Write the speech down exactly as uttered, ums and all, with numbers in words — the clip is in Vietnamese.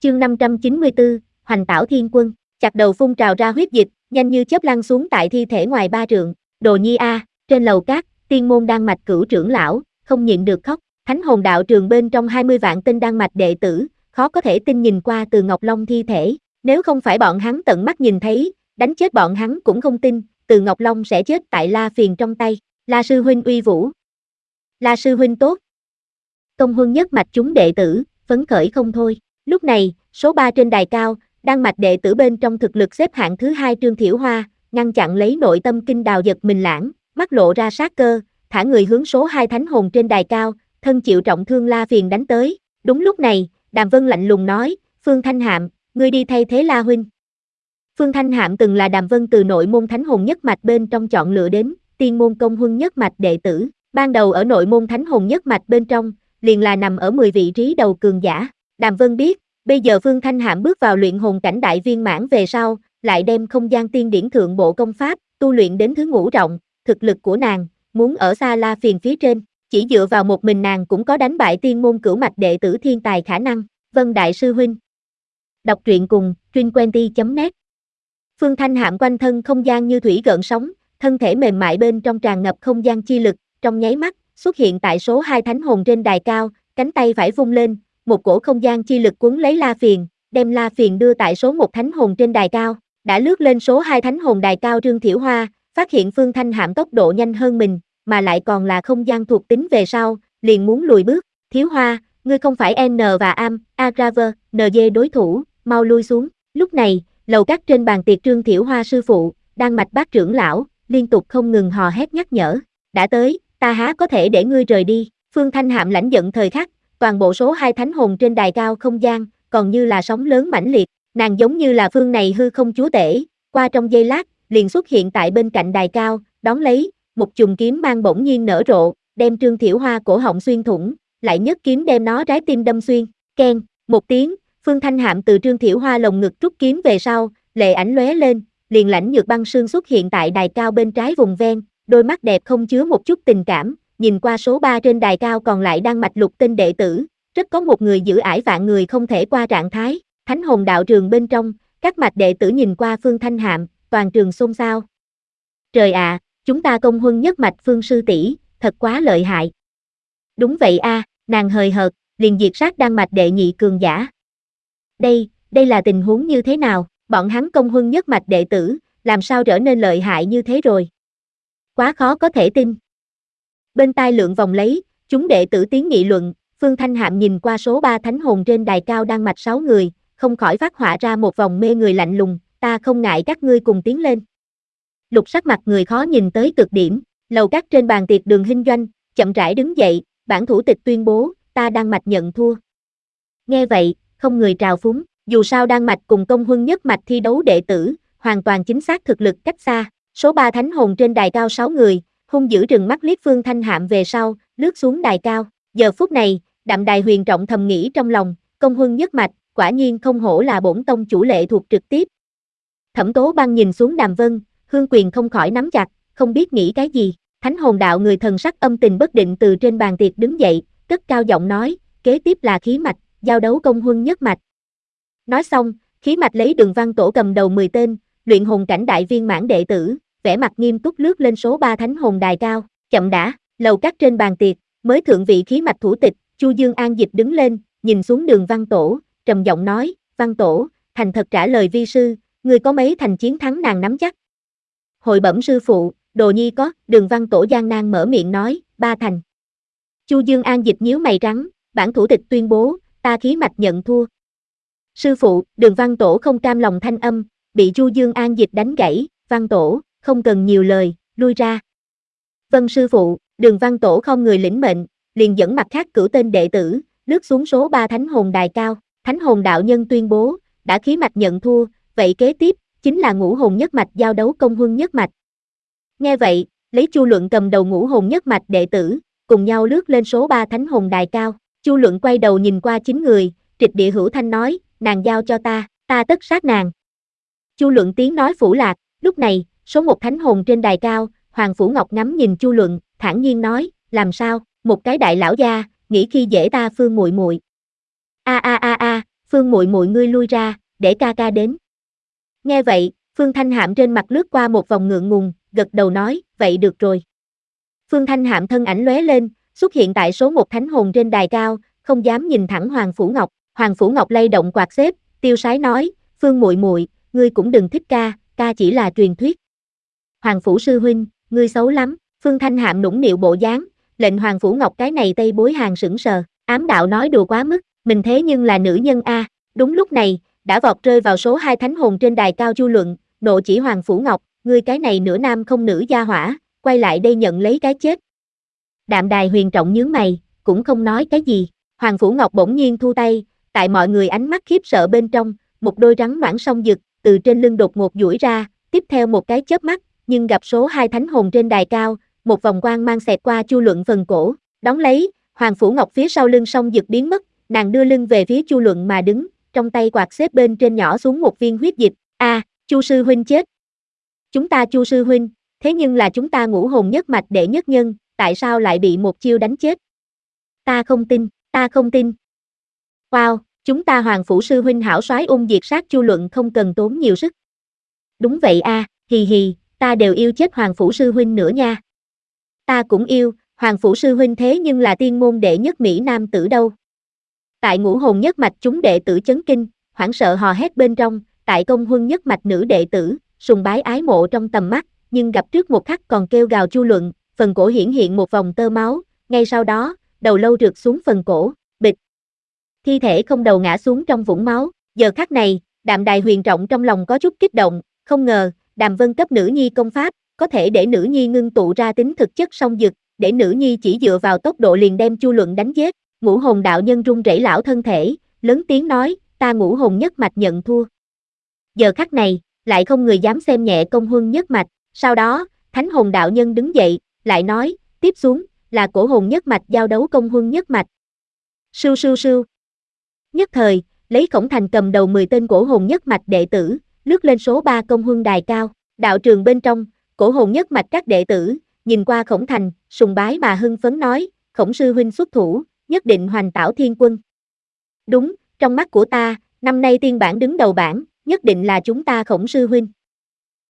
Chương năm trăm chín mươi tư, Hoành Tảo Thiên Quân, chặt đầu phun trào ra huyết dịch, nhanh như chớp lăn xuống tại thi thể ngoài ba trượng. Đồ nhi a, trên lầu cát, tiên môn đan mạch cửu trưởng lão, không nhịn được khóc. Thánh hồn đạo trường bên trong hai mươi vạn tên đan mạch đệ tử, khó có thể tin nhìn qua Từ Ngọc Long thi thể. Nếu không phải bọn hắn tận mắt nhìn thấy, đánh chết bọn hắn cũng không tin, Từ Ngọc Long sẽ chết tại La Phiền trong tay. La sư huynh uy vũ. La sư huynh tốt. Công huân nhất mạch chúng đệ tử, phấn khởi không thôi. Lúc này, số ba trên đài cao, đan mạch đệ tử bên trong thực lực xếp hạng thứ hai Trương Thiểu Hoa, ngăn chặn lấy nội tâm kinh đào giật mình lãng, mắt lộ ra sát cơ, thả người hướng số hai thánh hồn trên đài cao, thân chịu trọng thương La Phiền đánh tới. Đúng lúc này, Đàm Vân lạnh lùng nói, Phương Thanh Hạm, ngươi đi thay thế La huynh. Phương Thanh Hạm từng là Đàm Vân từ nội môn thánh hồn nhất mạch bên trong chọn lựa đến, tiên môn công huân nhất mạch đệ tử, ban đầu ở nội môn thánh hồn nhất mạch bên trong, liền là nằm ở mười vị trí đầu cường giả. Đàm Vân biết, bây giờ Phương Thanh Hạm bước vào luyện hồn cảnh đại viên mãn về sau, lại đem không gian tiên điển thượng bộ công pháp, tu luyện đến thứ ngũ trọng, thực lực của nàng, muốn ở xa La Phiền phía trên, chỉ dựa vào một mình nàng cũng có đánh bại tiên môn cửu mạch đệ tử thiên tài khả năng. Vân đại sư huynh. Đọc truyện cùng, truyện chấm net. Phương Thanh Hạm quanh thân không gian như thủy gợn sóng, thân thể mềm mại bên trong tràn ngập không gian chi lực, trong nháy mắt, xuất hiện tại số hai thánh hồn trên đài cao, cánh tay phải vung lên, một cổ không gian chi lực cuốn lấy La Phiền, đem La Phiền đưa tại số một thánh hồn trên đài cao, đã lướt lên số hai thánh hồn đài cao Trương Thiểu Hoa, phát hiện Phương Thanh Hạm tốc độ nhanh hơn mình, mà lại còn là không gian thuộc tính về sau, liền muốn lùi bước. Thiểu Hoa, ngươi không phải N và Am, Agraver, en giê đối thủ, mau lui xuống. Lúc này, lầu các trên bàn tiệc Trương Thiểu Hoa sư phụ, Đan mạch bác trưởng lão, liên tục không ngừng hò hét nhắc nhở. Đã tới, ta há có thể để ngươi rời đi. Phương Thanh Hạm lãnh giận thời khắc, toàn bộ số hai thánh hồn trên đài cao không gian, còn như là sóng lớn mãnh liệt, nàng giống như là phương này hư không chúa tể, qua trong giây lát, liền xuất hiện tại bên cạnh đài cao, đón lấy, một chùm kiếm mang bỗng nhiên nở rộ, đem Trương Thiểu Hoa cổ họng xuyên thủng, lại nhất kiếm đem nó trái tim đâm xuyên, keng, một tiếng, Phương Thanh Hạm từ Trương Thiểu Hoa lồng ngực rút kiếm về sau, lệ ảnh lóe lên, liền lãnh nhược băng sương xuất hiện tại đài cao bên trái vùng ven, đôi mắt đẹp không chứa một chút tình cảm, nhìn qua số ba trên đài cao còn lại đang mạch lục tinh đệ tử, rất có một người giữ ải vạn người không thể qua trạng thái. Thánh hồn đạo trường bên trong, các mạch đệ tử nhìn qua Phương Thanh Hạm, toàn trường xôn xao. Trời ạ, à, chúng ta công huân nhất mạch Phương sư tỷ, thật quá lợi hại. Đúng vậy a, à, nàng hời hợt, liền diệt sát đan mạch đệ nhị cường giả. Đây, đây là tình huống như thế nào, bọn hắn công huân nhất mạch đệ tử, làm sao trở nên lợi hại như thế rồi? Quá khó có thể tin. Bên tai lượng vòng lấy, chúng đệ tử tiếng nghị luận, Phương Thanh Hạm nhìn qua số ba thánh hồn trên đài cao đang mạch sáu người, không khỏi phát họa ra một vòng mê người lạnh lùng, ta không ngại các ngươi cùng tiến lên. Lục sắc mặt người khó nhìn tới cực điểm, lầu các trên bàn tiệc Đường Hinh Doanh, chậm rãi đứng dậy, bản thủ tịch tuyên bố, ta Đan mạch nhận thua. Nghe vậy, không người trào phúng, dù sao Đan mạch cùng công huân nhất mạch thi đấu đệ tử, hoàn toàn chính xác thực lực cách xa, số ba thánh hồn trên đài cao sáu người, hung dữ trừng mắt liếc Phương Thanh Hạm về sau, lướt xuống đài cao. Giờ phút này, Đạm Đài Huyền trọng thầm nghĩ trong lòng, công huân nhất mạch, quả nhiên không hổ là bổn tông chủ lệ thuộc trực tiếp. Thẩm Tố Băng nhìn xuống Đàm Vân, hương quyền không khỏi nắm chặt, không biết nghĩ cái gì. Thánh hồn đạo người thần sắc âm tình bất định từ trên bàn tiệc đứng dậy, cất cao giọng nói, kế tiếp là khí mạch, giao đấu công huân nhất mạch. Nói xong, khí mạch lấy Đường Văn Tổ cầm đầu mười tên, luyện hồn cảnh đại viên mãn đệ tử, vẻ mặt nghiêm túc lướt lên số ba thánh hồn đài cao, chậm đã, lầu các trên bàn tiệc, mới thượng vị khí mạch thủ tịch, Chu Dương An Dịch đứng lên, nhìn xuống Đường Văn Tổ, trầm giọng nói, Văn Tổ, thành thật trả lời vi sư, người có mấy thành chiến thắng nàng nắm chắc. Hội bẩm sư phụ, đồ nhi có, Đường Văn Tổ gian nan mở miệng nói, ba thành. Chu Dương An Dịch nhíu mày trắng, bản thủ tịch tuyên bố, ta khí mạch nhận thua. Sư phụ, Đường Văn Tổ không cam lòng thanh âm, bị Chu Dương An Dịch đánh gãy, Văn Tổ, không cần nhiều lời, lui ra. Vâng sư phụ, Đường Văn Tổ không người lĩnh mệnh, liền dẫn mặt khác cửu tên đệ tử, lướt xuống số ba thánh hồn đài cao, thánh hồn đạo nhân tuyên bố, đã khí mạch nhận thua, vậy kế tiếp, chính là ngũ hồn nhất mạch giao đấu công huân nhất mạch. Nghe vậy, lấy Chu Luận cầm đầu ngũ hồn nhất mạch đệ tử, cùng nhau lướt lên số ba thánh hồn đài cao, Chu Luận quay đầu nhìn qua chín người, trịch địa hữu thanh nói, nàng giao cho ta, ta tất sát nàng. Chu Luận tiếng nói phủ lạc, lúc này, số một thánh hồn trên đài cao, Hoàng Phủ Ngọc ngắm nhìn Chu Luận, thản nhiên nói, làm sao, một cái đại lão gia, nghĩ khi dễ ta Phương muội muội. A a a a, Phương muội muội ngươi lui ra, để ca ca đến. Nghe vậy, Phương Thanh Hạm trên mặt lướt qua một vòng ngượng ngùng, gật đầu nói, vậy được rồi. Phương Thanh Hạm thân ảnh lóe lên, xuất hiện tại số một thánh hồn trên đài cao, không dám nhìn thẳng Hoàng Phủ Ngọc. Hoàng Phủ Ngọc lay động quạt xếp, tiêu sái nói, Phương muội muội, ngươi cũng đừng thích ca, ca chỉ là truyền thuyết. Hoàng Phủ sư huynh, ngươi xấu lắm. Phương Thanh Hạm nũng nịu bộ dáng, lệnh Hoàng Phủ Ngọc cái này tây bối hàng sững sờ, ám đạo nói đùa quá mức, mình thế nhưng là nữ nhân a. Đúng lúc này, đã vọt rơi vào số hai thánh hồn trên đài cao Chu Luận, nộ chỉ Hoàng Phủ Ngọc, ngươi cái này nửa nam không nữ gia hỏa, quay lại đây nhận lấy cái chết. Đạm Đài Huyền trọng nhướng mày, cũng không nói cái gì. Hoàng Phủ Ngọc bỗng nhiên thu tay, tại mọi người ánh mắt khiếp sợ bên trong, một đôi rắn noãn song dực từ trên lưng đột ngột duỗi ra, tiếp theo một cái chớp mắt, nhưng gặp số hai thánh hồn trên đài cao, một vòng quang mang xẹt qua Chu Luận phần cổ, đón lấy, Hoàng Phủ Ngọc phía sau lưng song dực biến mất, nàng đưa lưng về phía Chu Luận mà đứng, trong tay quạt xếp bên trên nhỏ xuống một viên huyết dịch. A, Chu sư huynh chết. Chúng ta Chu sư huynh, thế nhưng là chúng ta ngũ hồn nhất mạch đệ nhất nhân, tại sao lại bị một chiêu đánh chết? Ta không tin, ta không tin. Wow, chúng ta Hoàng Phủ sư huynh hảo soái ung diệt sát Chu Luận không cần tốn nhiều sức. Đúng vậy a, à, hì hì, ta đều yêu chết Hoàng Phủ sư huynh nữa nha. Ta cũng yêu, Hoàng Phủ sư huynh thế nhưng là tiên môn đệ nhất Mỹ nam tử đâu. Tại ngũ hồn nhất mạch chúng đệ tử chấn kinh, hoảng sợ hò hét bên trong, tại công huân nhất mạch nữ đệ tử, sùng bái ái mộ trong tầm mắt, nhưng gặp trước một khắc còn kêu gào Chu Luận, phần cổ hiển hiện một vòng tơ máu, ngay sau đó, đầu lâu trượt xuống phần cổ, bịch. Thi thể không đầu ngã xuống trong vũng máu, giờ khắc này, Đạm Đài Huyền trọng trong lòng có chút kích động, không ngờ, Đàm Vân cấp nữ nhi công pháp, có thể để nữ nhi ngưng tụ ra tính thực chất song dực, để nữ nhi chỉ dựa vào tốc độ liền đem Chu Luận đánh giết. Ngũ hồn đạo nhân run rẩy lão thân thể, lớn tiếng nói, ta ngũ hồn nhất mạch nhận thua. Giờ khắc này, lại không người dám xem nhẹ công huân nhất mạch, sau đó, thánh hồn đạo nhân đứng dậy, lại nói, tiếp xuống, là cổ hồn nhất mạch giao đấu công huân nhất mạch. Sưu sưu sưu. Nhất thời, lấy Khổng Thành cầm đầu mười tên cổ hồn nhất mạch đệ tử, lướt lên số ba công huân đài cao, đạo trường bên trong, cổ hồn nhất mạch các đệ tử, nhìn qua Khổng Thành, sùng bái mà hưng phấn nói, Khổng sư huynh xuất thủ, nhất định hoành tảo thiên quân. Đúng, trong mắt của ta, năm nay tiên bản đứng đầu bảng, nhất định là chúng ta Khổng sư huynh.